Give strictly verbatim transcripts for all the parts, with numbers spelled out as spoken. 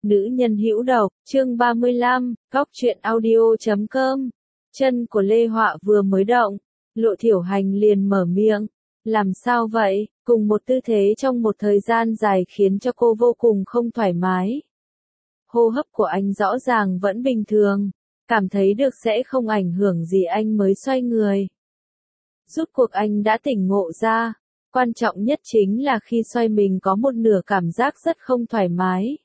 Nữ nhân hữu độc, chương ba mươi lăm, góc truyện audio chấm com. Chân của Lê Họa vừa mới động, Lộ Thiểu Hành liền mở miệng. Làm sao vậy? Cùng một tư thế trong một thời gian dài khiến cho cô vô cùng không thoải mái. Hô hấp của anh rõ ràng vẫn bình thường, cảm thấy được sẽ không ảnh hưởng gì anh mới xoay người. Rút cuộc anh đã tỉnh ngộ ra, quan trọng nhất chính là khi xoay mình có một nửa cảm giác rất không thoải mái.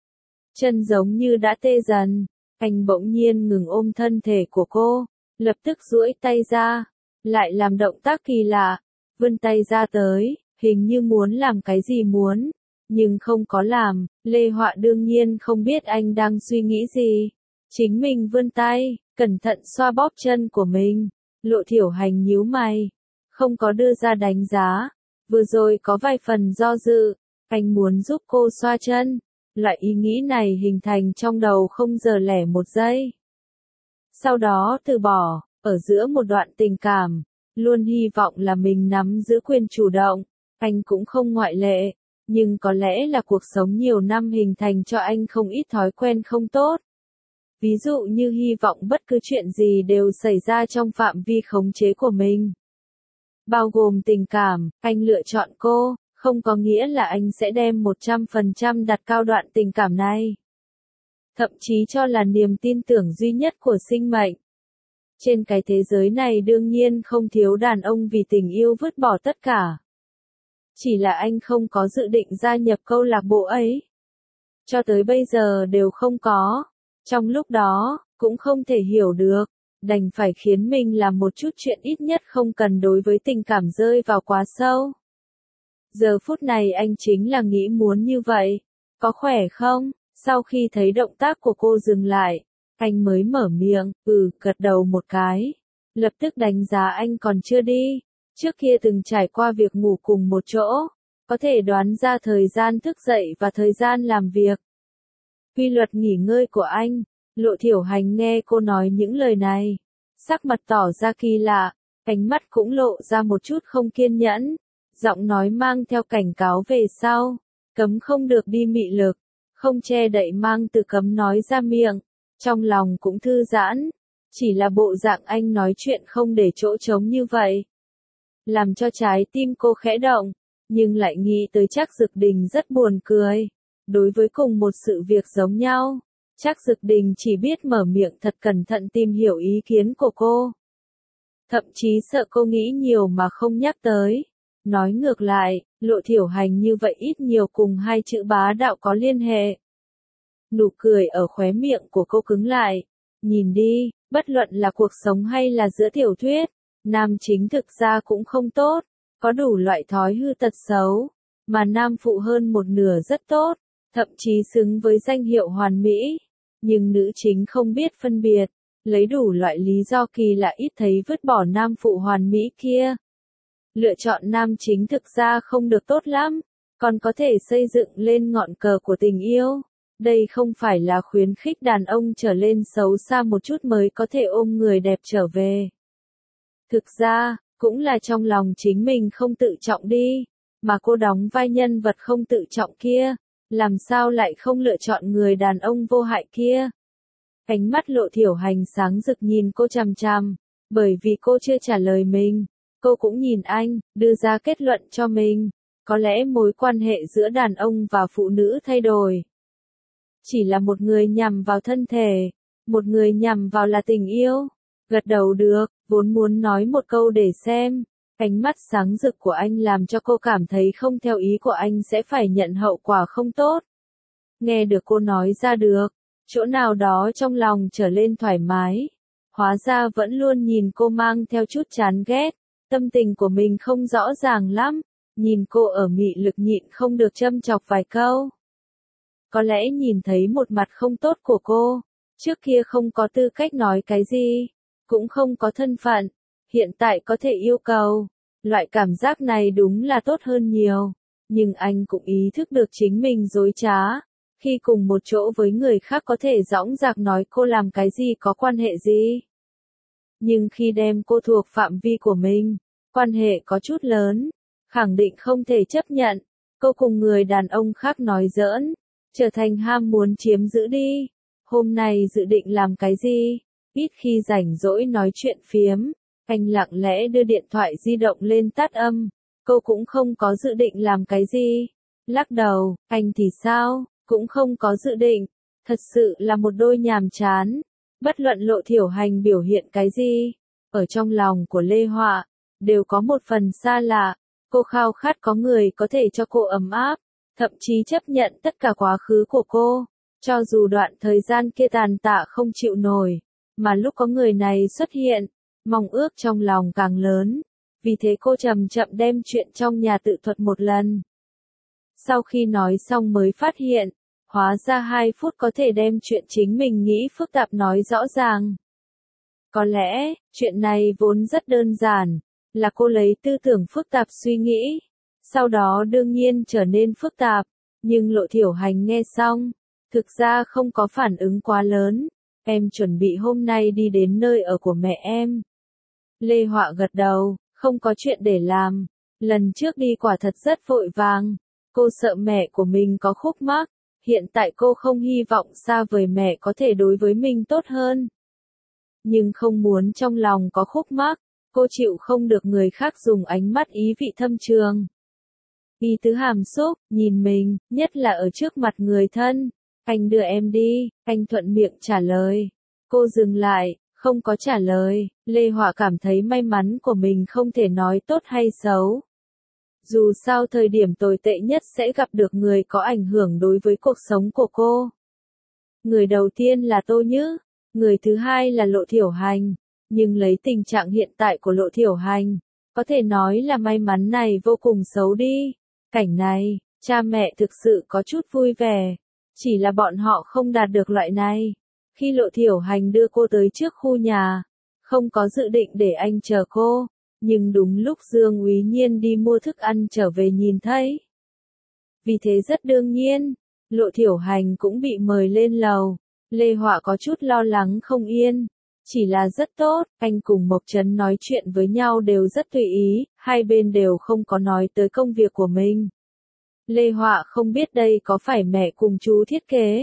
Chân giống như đã tê dần, anh bỗng nhiên ngừng ôm thân thể của cô, lập tức duỗi tay ra, lại làm động tác kỳ lạ, vươn tay ra tới, hình như muốn làm cái gì muốn, nhưng không có làm. Lê Họa đương nhiên không biết anh đang suy nghĩ gì. Chính mình vươn tay, cẩn thận xoa bóp chân của mình. Lộ Thiểu Hành nhíu mày, không có đưa ra đánh giá, vừa rồi có vài phần do dự, anh muốn giúp cô xoa chân. Loại ý nghĩ này hình thành trong đầu không giờ lẻ một giây. Sau đó từ bỏ, ở giữa một đoạn tình cảm, luôn hy vọng là mình nắm giữ quyền chủ động, anh cũng không ngoại lệ, nhưng có lẽ là cuộc sống nhiều năm hình thành cho anh không ít thói quen không tốt. Ví dụ như hy vọng bất cứ chuyện gì đều xảy ra trong phạm vi khống chế của mình. Bao gồm tình cảm, anh lựa chọn cô, không có nghĩa là anh sẽ đem một trăm phần trăm đặt cao đoạn tình cảm này. Thậm chí cho là niềm tin tưởng duy nhất của sinh mệnh. Trên cái thế giới này đương nhiên không thiếu đàn ông vì tình yêu vứt bỏ tất cả. Chỉ là anh không có dự định gia nhập câu lạc bộ ấy. Cho tới bây giờ đều không có. Trong lúc đó, cũng không thể hiểu được, đành phải khiến mình làm một chút chuyện ít nhất không cần đối với tình cảm rơi vào quá sâu. Giờ phút này anh chính là nghĩ muốn như vậy. Có khỏe không? Sau khi thấy động tác của cô dừng lại, anh mới mở miệng, ừ, gật đầu một cái. Lập tức đánh giá anh còn chưa đi. Trước kia từng trải qua việc ngủ cùng một chỗ, có thể đoán ra thời gian thức dậy và thời gian làm việc. Quy luật nghỉ ngơi của anh. Lộ Thiểu Hành nghe cô nói những lời này, sắc mặt tỏ ra kỳ lạ, ánh mắt cũng lộ ra một chút không kiên nhẫn, giọng nói mang theo cảnh cáo về sau, cấm không được đi mị lực, không che đậy mang từ cấm nói ra miệng, trong lòng cũng thư giãn, chỉ là bộ dạng anh nói chuyện không để chỗ trống như vậy. Làm cho trái tim cô khẽ động, nhưng lại nghĩ tới Trác Dực Đình rất buồn cười. Đối với cùng một sự việc giống nhau, Trác Dực Đình chỉ biết mở miệng thật cẩn thận tìm hiểu ý kiến của cô. Thậm chí sợ cô nghĩ nhiều mà không nhắc tới. Nói ngược lại, Lộ Thiểu Hành như vậy ít nhiều cùng hai chữ bá đạo có liên hệ. Nụ cười ở khóe miệng của cô cứng lại. Nhìn đi, bất luận là cuộc sống hay là giữa tiểu thuyết, nam chính thực ra cũng không tốt, có đủ loại thói hư tật xấu, mà nam phụ hơn một nửa rất tốt, thậm chí xứng với danh hiệu hoàn mỹ. Nhưng nữ chính không biết phân biệt, lấy đủ loại lý do kỳ lạ ít thấy vứt bỏ nam phụ hoàn mỹ kia. Lựa chọn nam chính thực ra không được tốt lắm, còn có thể xây dựng lên ngọn cờ của tình yêu. Đây không phải là khuyến khích đàn ông trở lên xấu xa một chút mới có thể ôm người đẹp trở về. Thực ra, cũng là trong lòng chính mình không tự trọng đi, mà cô đóng vai nhân vật không tự trọng kia, làm sao lại không lựa chọn người đàn ông vô hại kia. Ánh mắt Lộ Thiểu Hành sáng rực nhìn cô chằm chằm, bởi vì cô chưa trả lời mình, cô cũng nhìn anh, đưa ra kết luận cho mình, có lẽ mối quan hệ giữa đàn ông và phụ nữ thay đổi. Chỉ là một người nhằm vào thân thể, một người nhằm vào là tình yêu. Gật đầu được, vốn muốn nói một câu để xem. Ánh mắt sáng rực của anh làm cho cô cảm thấy không theo ý của anh sẽ phải nhận hậu quả không tốt. Nghe được cô nói ra được, chỗ nào đó trong lòng trở lên thoải mái. Hóa ra vẫn luôn nhìn cô mang theo chút chán ghét, tâm tình của mình không rõ ràng lắm. Nhìn cô ở mị lực nhịn không được châm chọc vài câu. Có lẽ nhìn thấy một mặt không tốt của cô, trước kia không có tư cách nói cái gì, cũng không có thân phận, hiện tại có thể yêu cầu. Loại cảm giác này đúng là tốt hơn nhiều, nhưng anh cũng ý thức được chính mình dối trá. Khi cùng một chỗ với người khác có thể dõng dạc nói cô làm cái gì có quan hệ gì. Nhưng khi đem cô thuộc phạm vi của mình, quan hệ có chút lớn, khẳng định không thể chấp nhận. Cô cùng người đàn ông khác nói giỡn, trở thành ham muốn chiếm giữ đi. Hôm nay dự định làm cái gì? Ít khi rảnh rỗi nói chuyện phiếm, anh lặng lẽ đưa điện thoại di động lên tắt âm. Cô cũng không có dự định làm cái gì. Lắc đầu, anh thì sao, cũng không có dự định. Thật sự là một đôi nhàm chán. Bất luận Lộ Thiểu Hành biểu hiện cái gì, ở trong lòng của Lê Họa, đều có một phần xa lạ. Cô khao khát có người có thể cho cô ấm áp, thậm chí chấp nhận tất cả quá khứ của cô. Cho dù đoạn thời gian kia tàn tạ không chịu nổi, mà lúc có người này xuất hiện, mong ước trong lòng càng lớn. Vì thế cô chậm chậm đem chuyện trong nhà tự thuật một lần. Sau khi nói xong mới phát hiện, hóa ra hai phút có thể đem chuyện chính mình nghĩ phức tạp nói rõ ràng. Có lẽ, chuyện này vốn rất đơn giản, là cô lấy tư tưởng phức tạp suy nghĩ, sau đó đương nhiên trở nên phức tạp, nhưng Lộ Thiểu Hành nghe xong, thực ra không có phản ứng quá lớn. Em chuẩn bị hôm nay đi đến nơi ở của mẹ em. Lê Họa gật đầu, không có chuyện để làm. Lần trước đi quả thật rất vội vàng. Cô sợ mẹ của mình có khúc mắc. Hiện tại cô không hy vọng xa vời mẹ có thể đối với mình tốt hơn. Nhưng không muốn trong lòng có khúc mắc. Cô chịu không được người khác dùng ánh mắt ý vị thâm trường. Ý tứ hàm xúc, nhìn mình, nhất là ở trước mặt người thân. Anh đưa em đi, anh thuận miệng trả lời. Cô dừng lại, không có trả lời. Lê Họa cảm thấy may mắn của mình không thể nói tốt hay xấu. Dù sao thời điểm tồi tệ nhất sẽ gặp được người có ảnh hưởng đối với cuộc sống của cô. Người đầu tiên là Tô Nhữ, người thứ hai là Lộ Thiểu Hành. Nhưng lấy tình trạng hiện tại của Lộ Thiểu Hành, có thể nói là may mắn này vô cùng xấu đi. Cảnh này, cha mẹ thực sự có chút vui vẻ. Chỉ là bọn họ không đạt được loại này. Khi Lộ Thiểu Hành đưa cô tới trước khu nhà, không có dự định để anh chờ cô, nhưng đúng lúc Dương Úy Nhiên đi mua thức ăn trở về nhìn thấy. Vì thế rất đương nhiên, Lộ Thiểu Hành cũng bị mời lên lầu. Lê Họa có chút lo lắng không yên. Chỉ là rất tốt, anh cùng Mộc Trấn nói chuyện với nhau đều rất tùy ý, hai bên đều không có nói tới công việc của mình. Lê Họa không biết đây có phải mẹ cùng chú thiết kế.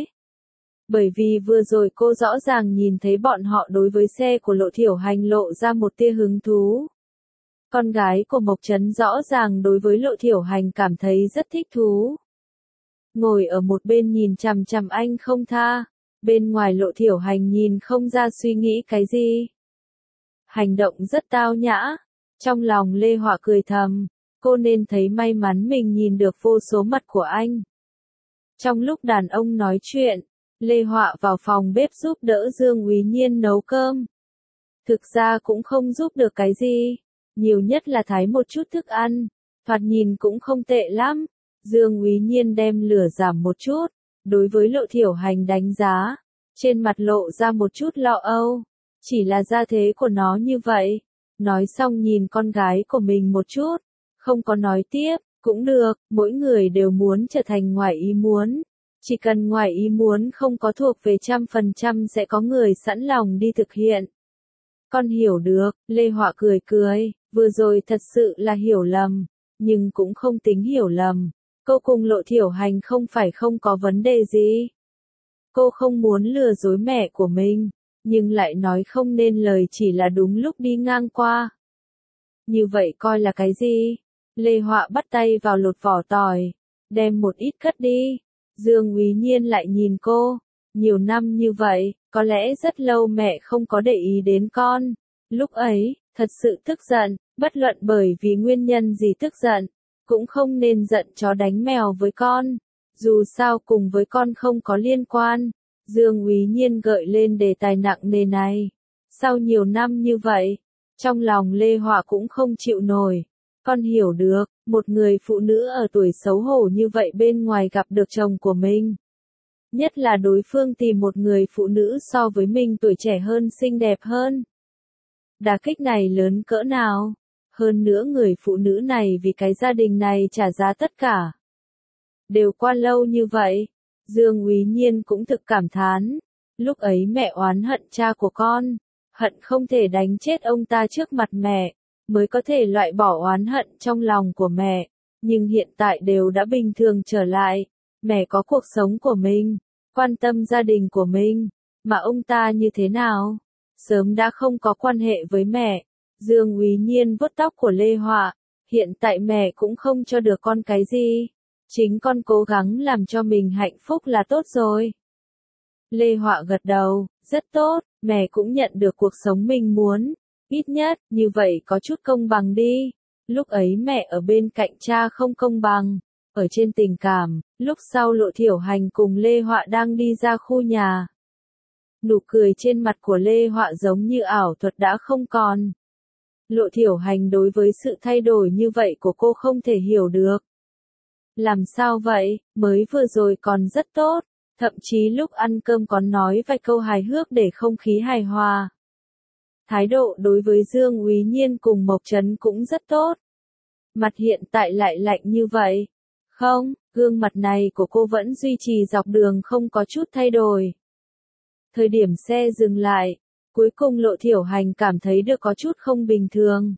Bởi vì vừa rồi cô rõ ràng nhìn thấy bọn họ đối với xe của Lộ Thiểu Hành lộ ra một tia hứng thú. Con gái của Mộc Trấn rõ ràng đối với Lộ Thiểu Hành cảm thấy rất thích thú. Ngồi ở một bên nhìn chằm chằm anh không tha, bên ngoài Lộ Thiểu Hành nhìn không ra suy nghĩ cái gì. Hành động rất tao nhã, trong lòng Lê Họa cười thầm. Cô nên thấy may mắn mình nhìn được vô số mặt của anh. Trong lúc đàn ông nói chuyện, Lê Họa vào phòng bếp giúp đỡ Dương Úy Nhiên nấu cơm. Thực ra cũng không giúp được cái gì, nhiều nhất là thái một chút thức ăn, thoạt nhìn cũng không tệ lắm. Dương Úy Nhiên đem lửa giảm một chút, đối với Lộ Thiểu Hành đánh giá, trên mặt lộ ra một chút lo âu, chỉ là gia thế của nó như vậy. Nói xong nhìn con gái của mình một chút. Không có nói tiếp, cũng được, mỗi người đều muốn trở thành ngoài ý muốn. Chỉ cần ngoài ý muốn không có thuộc về trăm phần trăm sẽ có người sẵn lòng đi thực hiện. Con hiểu được, Lê Họa cười cười, vừa rồi thật sự là hiểu lầm, nhưng cũng không tính hiểu lầm. Cô cùng Lộ Thiểu Hành không phải không có vấn đề gì. Cô không muốn lừa dối mẹ của mình, nhưng lại nói không nên lời chỉ là đúng lúc đi ngang qua. Như vậy coi là cái gì? Lê Họa bắt tay vào lột vỏ tỏi, đem một ít cất đi. Dương Úy Nhiên lại nhìn cô, nhiều năm như vậy, có lẽ rất lâu mẹ không có để ý đến con. Lúc ấy, thật sự tức giận, bất luận bởi vì nguyên nhân gì tức giận, cũng không nên giận chó đánh mèo với con. Dù sao cùng với con không có liên quan. Dương Úy Nhiên gợi lên đề tài nặng nề này. Sau nhiều năm như vậy, trong lòng Lê Họa cũng không chịu nổi. Con hiểu được, một người phụ nữ ở tuổi xấu hổ như vậy bên ngoài gặp được chồng của mình. Nhất là đối phương tìm một người phụ nữ so với mình tuổi trẻ hơn xinh đẹp hơn. Đả kích này lớn cỡ nào? Hơn nữa người phụ nữ này vì cái gia đình này trả giá tất cả. Đều qua lâu như vậy, Dương Úy Nhiên cũng thực cảm thán. Lúc ấy mẹ oán hận cha của con, hận không thể đánh chết ông ta trước mặt mẹ, mới có thể loại bỏ oán hận trong lòng của mẹ. Nhưng hiện tại đều đã bình thường trở lại. Mẹ có cuộc sống của mình, quan tâm gia đình của mình, mà ông ta như thế nào? Sớm đã không có quan hệ với mẹ. Dương Úy Nhiên vuốt tóc của Lê Họa, hiện tại mẹ cũng không cho được con cái gì. Chính con cố gắng làm cho mình hạnh phúc là tốt rồi. Lê Họa gật đầu, rất tốt, mẹ cũng nhận được cuộc sống mình muốn. Ít nhất, như vậy có chút công bằng đi. Lúc ấy mẹ ở bên cạnh cha không công bằng. Ở trên tình cảm, lúc sau Lộ Thiểu Hành cùng Lê Họa đang đi ra khu nhà. Nụ cười trên mặt của Lê Họa giống như ảo thuật đã không còn. Lộ Thiểu Hành đối với sự thay đổi như vậy của cô không thể hiểu được. Làm sao vậy, mới vừa rồi còn rất tốt, thậm chí lúc ăn cơm còn nói vài câu hài hước để không khí hài hòa. Thái độ đối với Dương Úy Nhiên cùng Mộc Trấn cũng rất tốt. Mặt hiện tại lại lạnh như vậy. Không, gương mặt này của cô vẫn duy trì dọc đường không có chút thay đổi. Thời điểm xe dừng lại, cuối cùng Lộ Thiểu Hành cảm thấy được có chút không bình thường.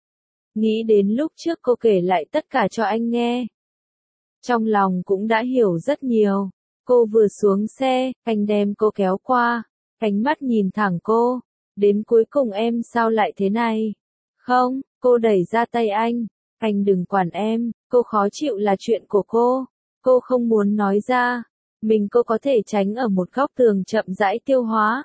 Nghĩ đến lúc trước cô kể lại tất cả cho anh nghe. Trong lòng cũng đã hiểu rất nhiều. Cô vừa xuống xe, anh đem cô kéo qua, ánh mắt nhìn thẳng cô. Đến cuối cùng em sao lại thế này? Không, cô đẩy ra tay anh. Anh đừng quản em, cô khó chịu là chuyện của cô. Cô không muốn nói ra. Mình cô có thể tránh ở một góc tường chậm rãi tiêu hóa.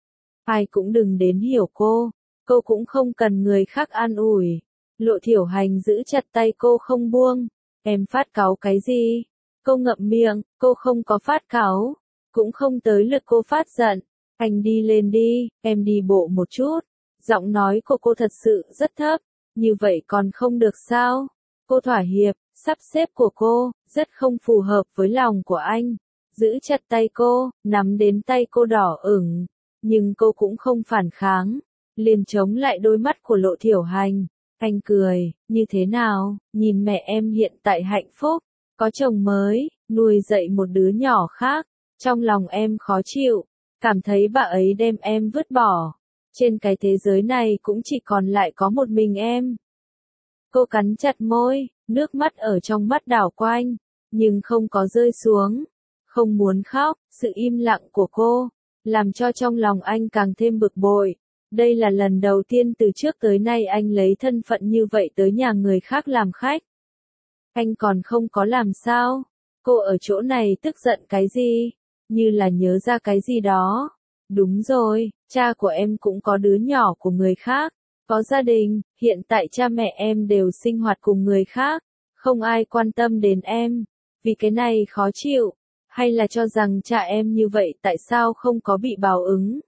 Ai cũng đừng đến hiểu cô. Cô cũng không cần người khác an ủi. Lộ Thiểu Hành giữ chặt tay cô không buông. Em phát cáu cái gì? Cô ngậm miệng, cô không có phát cáu. Cũng không tới lượt cô phát giận. Anh đi lên đi, em đi bộ một chút. Giọng nói của cô thật sự rất thấp. Như vậy còn không được sao? Cô thỏa hiệp, sắp xếp của cô, rất không phù hợp với lòng của anh. Giữ chặt tay cô, nắm đến tay cô đỏ ửng. Nhưng cô cũng không phản kháng. Liền chống lại đôi mắt của Lộ Thiểu Hành. Anh cười, như thế nào, nhìn mẹ em hiện tại hạnh phúc, có chồng mới, nuôi dạy một đứa nhỏ khác, trong lòng em khó chịu, cảm thấy bà ấy đem em vứt bỏ. Trên cái thế giới này cũng chỉ còn lại có một mình em. Cô cắn chặt môi, nước mắt ở trong mắt đảo quanh, nhưng không có rơi xuống. Không muốn khóc, sự im lặng của cô, làm cho trong lòng anh càng thêm bực bội. Đây là lần đầu tiên từ trước tới nay anh lấy thân phận như vậy tới nhà người khác làm khách. Anh còn không có làm sao? Cô ở chỗ này tức giận cái gì? Như là nhớ ra cái gì đó. Đúng rồi, cha của em cũng có đứa nhỏ của người khác, có gia đình, hiện tại cha mẹ em đều sinh hoạt cùng người khác, không ai quan tâm đến em, vì cái này khó chịu, hay là cho rằng cha em như vậy tại sao không có bị báo ứng?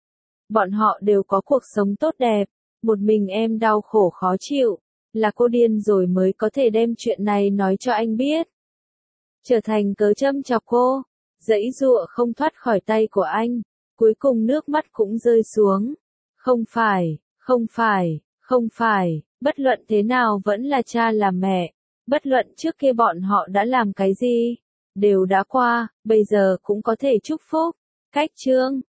Bọn họ đều có cuộc sống tốt đẹp, một mình em đau khổ khó chịu, là cô điên rồi mới có thể đem chuyện này nói cho anh biết. Trở thành cớ châm chọc cô, giãy giụa không thoát khỏi tay của anh, cuối cùng nước mắt cũng rơi xuống. Không phải, không phải, không phải, bất luận thế nào vẫn là cha là mẹ, bất luận trước kia bọn họ đã làm cái gì, đều đã qua, bây giờ cũng có thể chúc phúc. Cách chương